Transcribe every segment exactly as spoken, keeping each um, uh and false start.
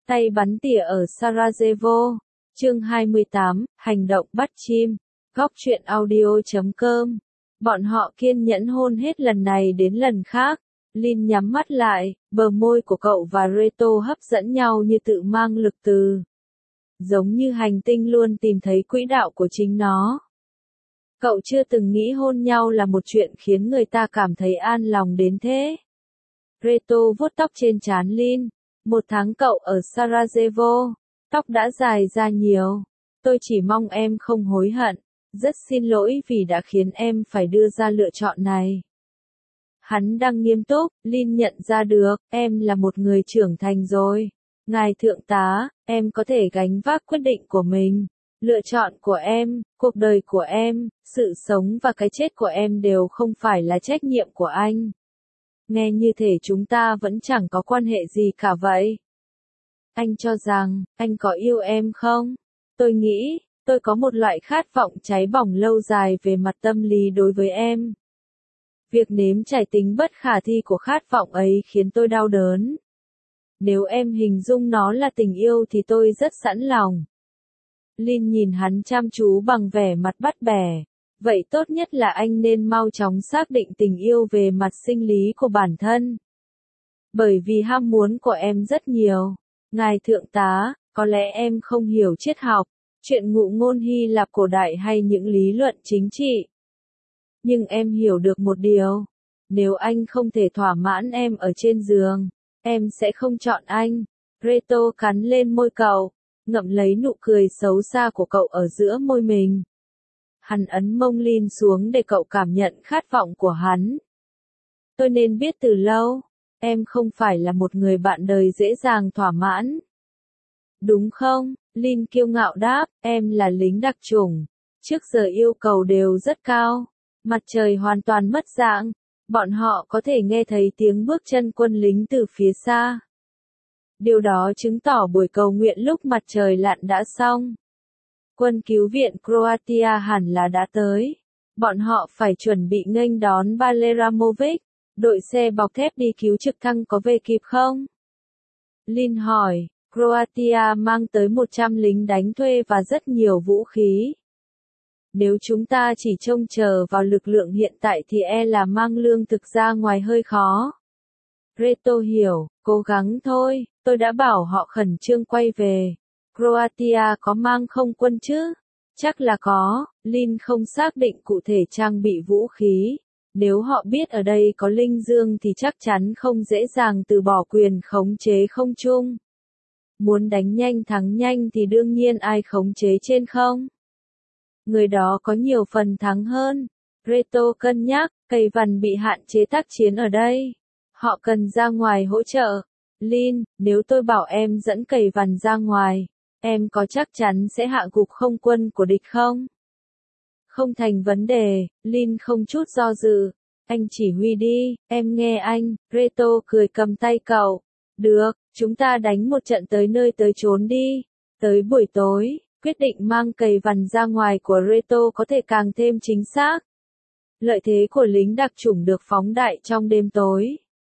Tay bắn tỉa ở Sarajevo. Chương hai mươi tám, hành động bắt chim. Góc truyện audio chấm com. Bọn họ kiên nhẫn hôn hết lần này đến lần khác. Lin nhắm mắt lại, bờ môi của cậu và Reto hấp dẫn nhau như tự mang lực từ. Giống như hành tinh luôn tìm thấy quỹ đạo của chính nó. Cậu chưa từng nghĩ hôn nhau là một chuyện khiến người ta cảm thấy an lòng đến thế. Reto vuốt tóc trên trán Lin. Một tháng cậu ở Sarajevo, tóc đã dài ra nhiều. Tôi chỉ mong em không hối hận. Rất xin lỗi vì đã khiến em phải đưa ra lựa chọn này. Hắn đang nghiêm túc, Lin nhận ra được, em là một người trưởng thành rồi. Ngài thượng tá, em có thể gánh vác quyết định của mình. Lựa chọn của em, cuộc đời của em, sự sống và cái chết của em đều không phải là trách nhiệm của anh. Nghe như thể chúng ta vẫn chẳng có quan hệ gì cả vậy. Anh cho rằng, anh có yêu em không? Tôi nghĩ, tôi có một loại khát vọng cháy bỏng lâu dài về mặt tâm lý đối với em. Việc nếm trải tính bất khả thi của khát vọng ấy khiến tôi đau đớn. Nếu em hình dung nó là tình yêu thì tôi rất sẵn lòng. Lin nhìn hắn chăm chú bằng vẻ mặt bắt bẻ. Vậy tốt nhất là anh nên mau chóng xác định tình yêu về mặt sinh lý của bản thân. Bởi vì ham muốn của em rất nhiều. Ngài thượng tá, có lẽ em không hiểu triết học, chuyện ngụ ngôn Hy Lạp cổ đại hay những lý luận chính trị. Nhưng em hiểu được một điều. Nếu anh không thể thỏa mãn em ở trên giường, em sẽ không chọn anh. Reto cắn lên môi cậu, ngậm lấy nụ cười xấu xa của cậu ở giữa môi mình. Hắn ấn mông Lin xuống để cậu cảm nhận khát vọng của hắn. Tôi nên biết từ lâu, em không phải là một người bạn đời dễ dàng thỏa mãn. Đúng không? Lin kiêu ngạo đáp, em là lính đặc chủng. Trước giờ yêu cầu đều rất cao. Mặt trời hoàn toàn mất dạng. Bọn họ có thể nghe thấy tiếng bước chân quân lính từ phía xa. Điều đó chứng tỏ buổi cầu nguyện lúc mặt trời lặn đã xong. Quân cứu viện Croatia hẳn là đã tới. Bọn họ phải chuẩn bị nghênh đón Baleramovic. Đội xe bọc thép đi cứu trực thăng có về kịp không? Lin hỏi, Croatia mang tới một trăm lính đánh thuê và rất nhiều vũ khí. Nếu chúng ta chỉ trông chờ vào lực lượng hiện tại thì e là mang lương thực ra ngoài hơi khó. Reto hiểu, cố gắng thôi, tôi đã bảo họ khẩn trương quay về. Croatia có mang không quân chứ? Chắc là có, Lin không xác định cụ thể trang bị vũ khí. Nếu họ biết ở đây có linh dương thì chắc chắn không dễ dàng từ bỏ quyền khống chế không trung. Muốn đánh nhanh thắng nhanh thì đương nhiên ai khống chế trên không? Người đó có nhiều phần thắng hơn. Reto cân nhắc, cây vằn bị hạn chế tác chiến ở đây. Họ cần ra ngoài hỗ trợ. Lin, nếu tôi bảo em dẫn cầy vằn ra ngoài, em có chắc chắn sẽ hạ gục không quân của địch không? Không thành vấn đề, Lin không chút do dự. Anh chỉ huy đi, em nghe anh. Reto cười cầm tay cậu. Được, chúng ta đánh một trận tới nơi tới chốn đi. Tới buổi tối, quyết định mang cầy vằn ra ngoài của Reto có thể càng thêm chính xác. Lợi thế của lính đặc chủng được phóng đại trong đêm tối.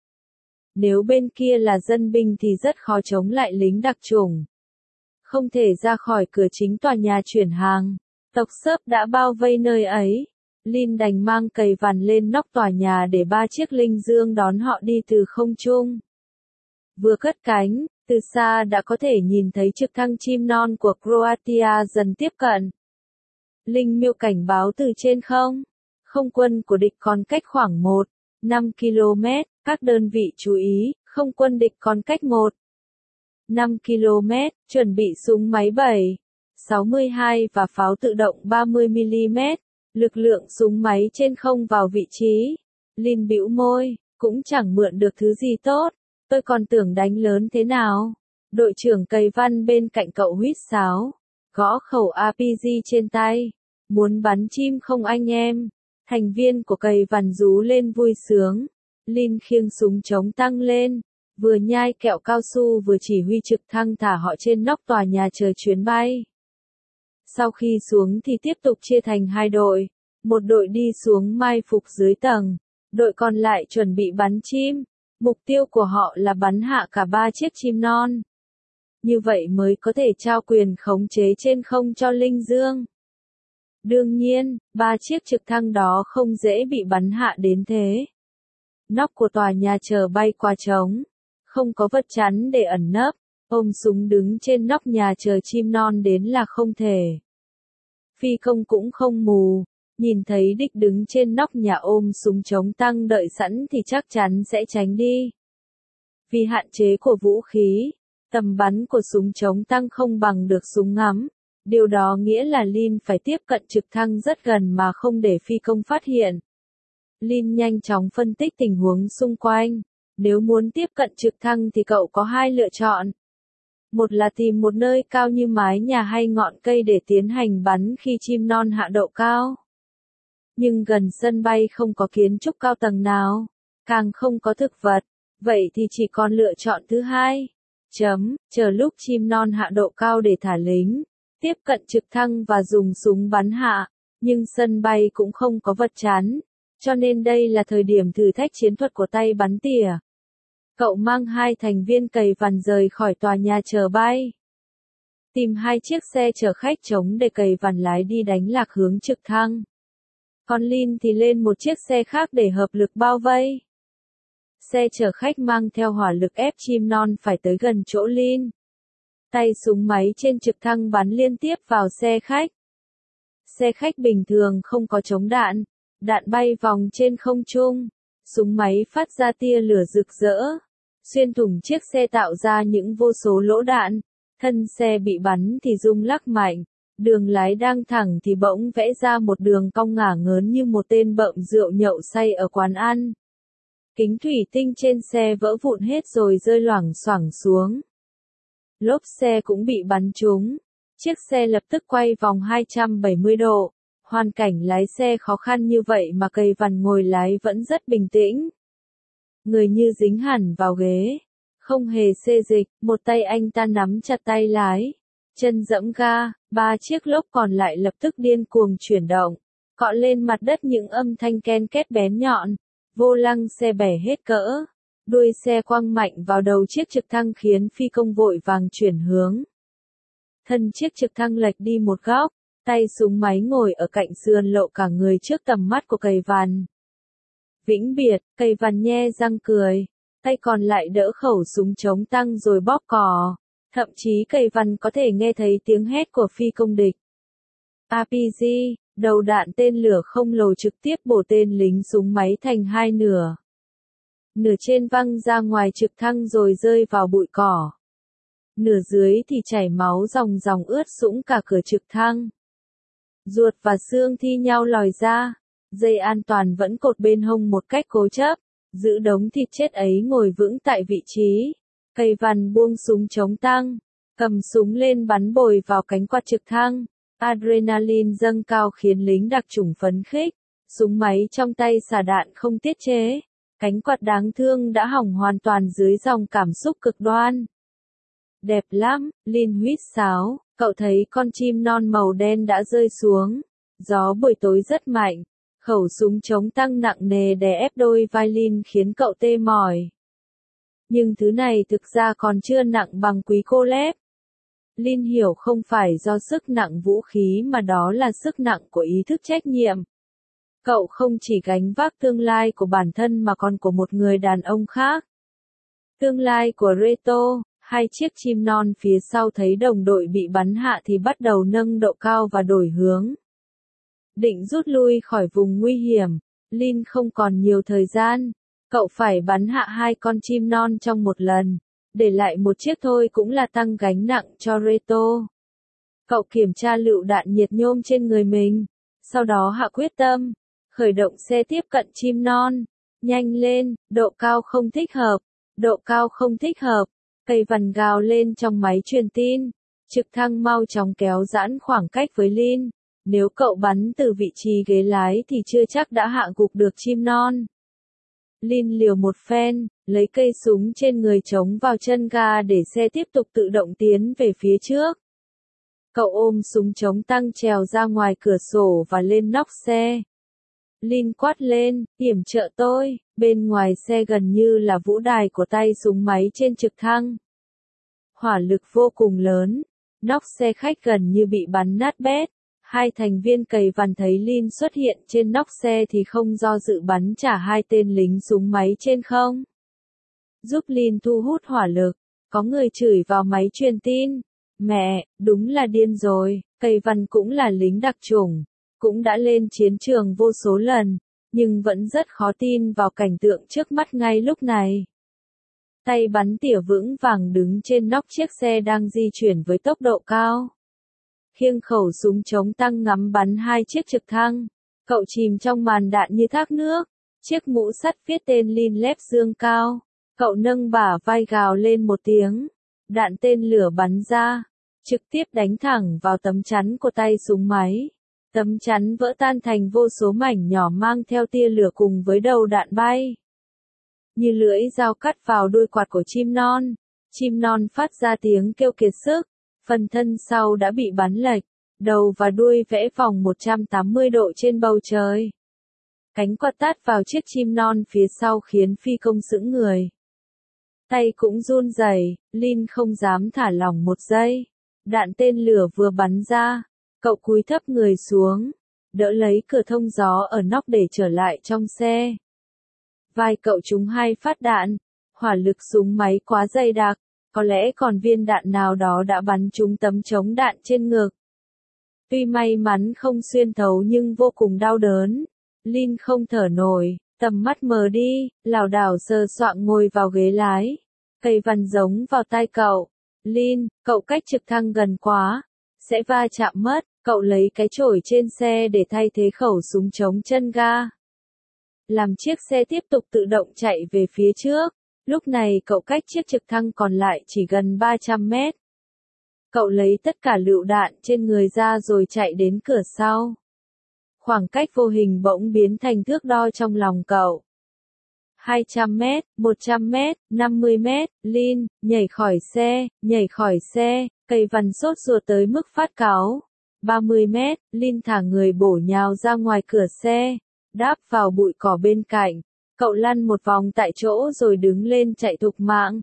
Nếu bên kia là dân binh thì rất khó chống lại lính đặc chủng. Không thể ra khỏi cửa chính tòa nhà chuyển hàng. Tộc Xớp đã bao vây nơi ấy. Lin đành mang cầy vằn lên nóc tòa nhà để ba chiếc linh dương đón họ đi từ không trung. Vừa cất cánh, từ xa đã có thể nhìn thấy trực thăng chim non của Croatia dần tiếp cận. Linh miêu cảnh báo từ trên không. Không quân của địch còn cách khoảng một phẩy năm ki lô mét, các đơn vị chú ý, không quân địch còn cách một phẩy năm ki lô mét, chuẩn bị súng máy bảy sáu hai và pháo tự động ba mươi mi li mét, lực lượng súng máy trên không vào vị trí. Lin bĩu môi, cũng chẳng mượn được thứ gì tốt, tôi còn tưởng đánh lớn thế nào. Đội trưởng cầy văn bên cạnh cậu huýt sáo, gõ khẩu a pê giê trên tay. Muốn bắn chim không anh em? Thành viên của cầy vằn rú lên vui sướng. Lin khiêng súng chống tăng lên, vừa nhai kẹo cao su vừa chỉ huy trực thăng thả họ trên nóc tòa nhà chờ chuyến bay. Sau khi xuống thì tiếp tục chia thành hai đội, một đội đi xuống mai phục dưới tầng, đội còn lại chuẩn bị bắn chim. Mục tiêu của họ là bắn hạ cả ba chiếc chim non. Như vậy mới có thể trao quyền khống chế trên không cho Linh Dương. Đương nhiên, ba chiếc trực thăng đó không dễ bị bắn hạ đến thế. Nóc của tòa nhà chờ bay qua trống, không có vật chắn để ẩn nấp, ôm súng đứng trên nóc nhà chờ chim non đến là không thể. Phi công cũng không mù, nhìn thấy địch đứng trên nóc nhà ôm súng chống tăng đợi sẵn thì chắc chắn sẽ tránh đi. Vì hạn chế của vũ khí, tầm bắn của súng chống tăng không bằng được súng ngắm. Điều đó nghĩa là Lin phải tiếp cận trực thăng rất gần mà không để phi công phát hiện. Lin nhanh chóng phân tích tình huống xung quanh. Nếu muốn tiếp cận trực thăng thì cậu có hai lựa chọn. Một là tìm một nơi cao như mái nhà hay ngọn cây để tiến hành bắn khi chim non hạ đậu cao. Nhưng gần sân bay không có kiến trúc cao tầng nào, càng không có thực vật, vậy thì chỉ còn lựa chọn thứ hai. Chấm, chờ lúc chim non hạ độ cao để thả lính, tiếp cận trực thăng và dùng súng bắn hạ, nhưng sân bay cũng không có vật chắn, cho nên đây là thời điểm thử thách chiến thuật của tay bắn tỉa. Cậu mang hai thành viên cày vằn rời khỏi tòa nhà chờ bay. Tìm hai chiếc xe chở khách trống để cày vằn lái đi đánh lạc hướng trực thăng. Còn Lin thì lên một chiếc xe khác để hợp lực bao vây. Xe chở khách mang theo hỏa lực ép chim non phải tới gần chỗ Lin. Tay súng máy trên trực thăng bắn liên tiếp vào xe khách. Xe khách bình thường không có chống đạn, đạn bay vòng trên không trung, súng máy phát ra tia lửa rực rỡ, xuyên thủng chiếc xe tạo ra những vô số lỗ đạn, thân xe bị bắn thì rung lắc mạnh, đường lái đang thẳng thì bỗng vẽ ra một đường cong ngả ngớn như một tên bợm rượu nhậu say ở quán ăn. Kính thủy tinh trên xe vỡ vụn hết rồi rơi loảng xoảng xuống. Lốp xe cũng bị bắn trúng. Chiếc xe lập tức quay vòng hai trăm bảy mươi độ. Hoàn cảnh lái xe khó khăn như vậy mà cây vằn ngồi lái vẫn rất bình tĩnh. Người như dính hẳn vào ghế. Không hề xê dịch, một tay anh ta nắm chặt tay lái. Chân dẫm ga, ba chiếc lốp còn lại lập tức điên cuồng chuyển động. Cọ lên mặt đất những âm thanh ken két bén nhọn. Vô lăng xe bẻ hết cỡ. Đuôi xe quăng mạnh vào đầu chiếc trực thăng khiến phi công vội vàng chuyển hướng. Thân chiếc trực thăng lệch đi một góc, tay súng máy ngồi ở cạnh sườn lộ cả người trước tầm mắt của cày vằn. Vĩnh biệt, cày vằn nhe răng cười, tay còn lại đỡ khẩu súng chống tăng rồi bóp cò. Thậm chí cày vằn có thể nghe thấy tiếng hét của phi công địch. a pê giê, đầu đạn tên lửa không lồ trực tiếp bổ tên lính súng máy thành hai nửa. Nửa trên văng ra ngoài trực thăng rồi rơi vào bụi cỏ. Nửa dưới thì chảy máu ròng ròng ướt sũng cả cửa trực thăng. Ruột và xương thi nhau lòi ra. Dây an toàn vẫn cột bên hông một cách cố chấp. Giữ đống thịt chết ấy ngồi vững tại vị trí. Cày vằn buông súng chống tăng. Cầm súng lên bắn bồi vào cánh quạt trực thăng. Adrenaline dâng cao khiến lính đặc chủng phấn khích. Súng máy trong tay xả đạn không tiết chế. Cánh quạt đáng thương đã hỏng hoàn toàn dưới dòng cảm xúc cực đoan. Đẹp lắm, Lin huýt sáo, cậu thấy con chim non màu đen đã rơi xuống. Gió buổi tối rất mạnh, khẩu súng chống tăng nặng nề đè ép đôi vai Lin khiến cậu tê mỏi. Nhưng thứ này thực ra còn chưa nặng bằng quý cô lép. Lin hiểu không phải do sức nặng vũ khí mà đó là sức nặng của ý thức trách nhiệm. Cậu không chỉ gánh vác tương lai của bản thân mà còn của một người đàn ông khác. Tương lai của Reto, hai chiếc chim non phía sau thấy đồng đội bị bắn hạ thì bắt đầu nâng độ cao và đổi hướng. Định rút lui khỏi vùng nguy hiểm, Lin không còn nhiều thời gian. Cậu phải bắn hạ hai con chim non trong một lần. Để lại một chiếc thôi cũng là tăng gánh nặng cho Reto. Cậu kiểm tra lựu đạn nhiệt nhôm trên người mình. Sau đó hạ quyết tâm. Khởi động xe tiếp cận chim non. Nhanh lên, độ cao không thích hợp. Độ cao không thích hợp. Cày vằn gào lên trong máy truyền tin. Trực thăng mau chóng kéo giãn khoảng cách với Lin. Nếu cậu bắn từ vị trí ghế lái thì chưa chắc đã hạ gục được chim non. Lin liều một phen, lấy cây súng trên người chống vào chân ga để xe tiếp tục tự động tiến về phía trước. Cậu ôm súng chống tăng trèo ra ngoài cửa sổ và lên nóc xe. Lin quát lên, yểm trợ tôi, bên ngoài xe gần như là vũ đài của tay súng máy trên trực thăng. hỏa lực vô cùng lớn, nóc xe khách gần như bị bắn nát bét. Hai thành viên cày vằn thấy Lin xuất hiện trên nóc xe thì không do dự bắn trả hai tên lính súng máy trên không. Giúp Lin thu hút hỏa lực, có người chửi vào máy truyền tin. Mẹ, đúng là điên rồi, cày vằn cũng là lính đặc chủng, cũng đã lên chiến trường vô số lần, nhưng vẫn rất khó tin vào cảnh tượng trước mắt ngay lúc này. Tay bắn tỉa vững vàng đứng trên nóc chiếc xe đang di chuyển với tốc độ cao. Khiêng khẩu súng chống tăng ngắm bắn hai chiếc trực thăng. Cậu chìm trong màn đạn như thác nước. Chiếc mũ sắt viết tên Lin lép dương cao. Cậu nâng bả vai gào lên một tiếng. Đạn tên lửa bắn ra, trực tiếp đánh thẳng vào tấm chắn của tay súng máy. Tấm chắn vỡ tan thành vô số mảnh nhỏ mang theo tia lửa cùng với đầu đạn bay. Như lưỡi dao cắt vào đuôi quạt của chim non. Chim non phát ra tiếng kêu kiệt sức. Phần thân sau đã bị bắn lệch, đầu và đuôi vẽ vòng một trăm tám mươi độ trên bầu trời. Cánh quạt tát vào chiếc chim non phía sau khiến phi công sững người. Tay cũng run rẩy, Lin không dám thả lỏng một giây. Đạn tên lửa vừa bắn ra, cậu cúi thấp người xuống, đỡ lấy cửa thông gió ở nóc để trở lại trong xe. Vai cậu trúng hai phát đạn, hỏa lực súng máy quá dày đặc. Có lẽ còn viên đạn nào đó đã bắn trúng tấm chống đạn trên ngực. Tuy may mắn không xuyên thấu nhưng vô cùng đau đớn. Lin không thở nổi, tầm mắt mờ đi, lảo đảo sờ soạng ngồi vào ghế lái. Cày vằn giống vào tai cậu. Lin, cậu cách trực thăng gần quá, sẽ va chạm mất. Cậu lấy cái chổi trên xe để thay thế khẩu súng chống chân ga. Làm chiếc xe tiếp tục tự động chạy về phía trước. Lúc này cậu cách chiếc trực thăng còn lại chỉ gần ba trăm mét. Cậu lấy tất cả lựu đạn trên người ra rồi chạy đến cửa sau. Khoảng cách vô hình bỗng biến thành thước đo trong lòng cậu. hai trăm mét, một trăm mét, năm mươi mét, Lin, nhảy khỏi xe, nhảy khỏi xe, cày vằn sốt ruột tới mức phát cáu. ba mươi mét, Lin thả người bổ nhào ra ngoài cửa xe, đáp vào bụi cỏ bên cạnh. Cậu lăn một vòng tại chỗ rồi đứng lên chạy thục mạng.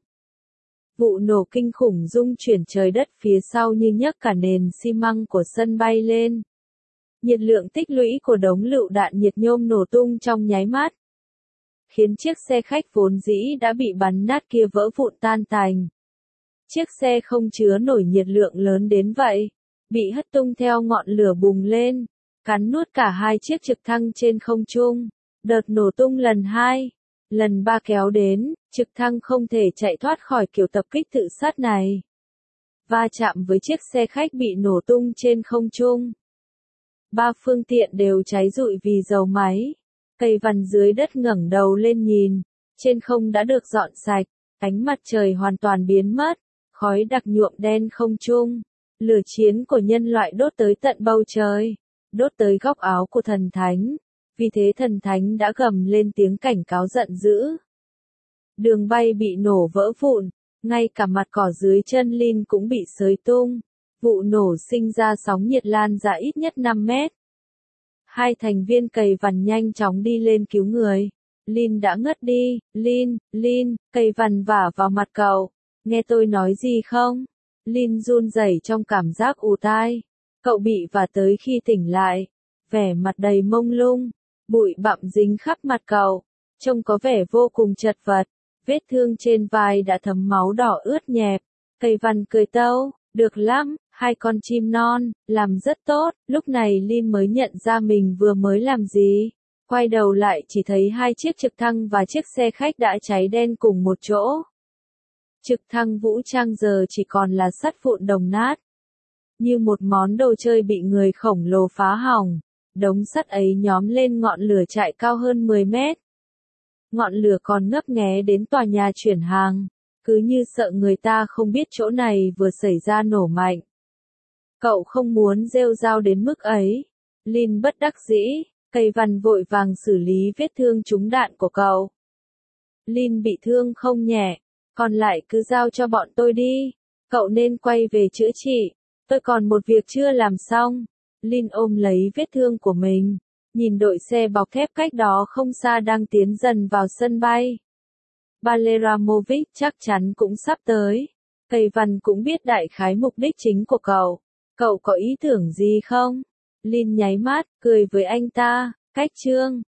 Vụ nổ kinh khủng rung chuyển trời đất phía sau như nhấc cả nền xi măng của sân bay lên. Nhiệt lượng tích lũy của đống lựu đạn nhiệt nhôm nổ tung trong nháy mắt, khiến chiếc xe khách vốn dĩ đã bị bắn nát kia vỡ vụn tan tành. Chiếc xe không chứa nổi nhiệt lượng lớn đến vậy, bị hất tung theo ngọn lửa bùng lên, cắn nuốt cả hai chiếc trực thăng trên không trung. Đợt nổ tung lần hai, lần ba kéo đến, trực thăng không thể chạy thoát khỏi kiểu tập kích tự sát này. Va chạm với chiếc xe khách bị nổ tung trên không trung. Ba phương tiện đều cháy rụi vì dầu máy. Cày vằn dưới đất ngẩng đầu lên nhìn, trên không đã được dọn sạch, ánh mặt trời hoàn toàn biến mất, khói đặc nhuộm đen không trung. Lửa chiến của nhân loại đốt tới tận bầu trời, đốt tới góc áo của thần thánh. Vì thế thần thánh đã gầm lên tiếng cảnh cáo giận dữ. Đường bay bị nổ vỡ vụn, ngay cả mặt cỏ dưới chân Lin cũng bị xới tung. Vụ nổ sinh ra sóng nhiệt lan ra ít nhất năm mét. Hai thành viên cày vằn nhanh chóng đi lên cứu người. Lin đã ngất đi. Lin, Lin, cày vằn vả vào mặt cậu. Nghe tôi nói gì không? Lin run rẩy trong cảm giác ù tai. Cậu bị vả tới khi tỉnh lại. Vẻ mặt đầy mông lung. Bụi bặm dính khắp mặt cậu, trông có vẻ vô cùng chật vật, vết thương trên vai đã thấm máu đỏ ướt nhẹp. Cày vằn cười tâu, được lắm, hai con chim non, làm rất tốt. Lúc này Lin mới nhận ra mình vừa mới làm gì. Quay đầu lại chỉ thấy hai chiếc trực thăng và chiếc xe khách đã cháy đen cùng một chỗ. Trực thăng vũ trang giờ chỉ còn là sắt vụn đồng nát. Như một món đồ chơi bị người khổng lồ phá hỏng. Đống sắt ấy nhóm lên ngọn lửa chạy cao hơn mười mét. Ngọn lửa còn ngấp nghé đến tòa nhà chuyển hàng, cứ như sợ người ta không biết chỗ này vừa xảy ra nổ mạnh. Cậu không muốn rêu rao đến mức ấy. Lin bất đắc dĩ, cày vằn vội vàng xử lý vết thương trúng đạn của cậu. Lin bị thương không nhẹ, còn lại cứ giao cho bọn tôi đi. Cậu nên quay về chữa trị, tôi còn một việc chưa làm xong. Lin ôm lấy vết thương của mình, nhìn đội xe bọc thép cách đó không xa đang tiến dần vào sân bay. Baleramovic chắc chắn cũng sắp tới. Cây Văn cũng biết đại khái mục đích chính của cậu. Cậu có ý tưởng gì không? Lin nháy mắt, cười với anh ta. Cách Trương,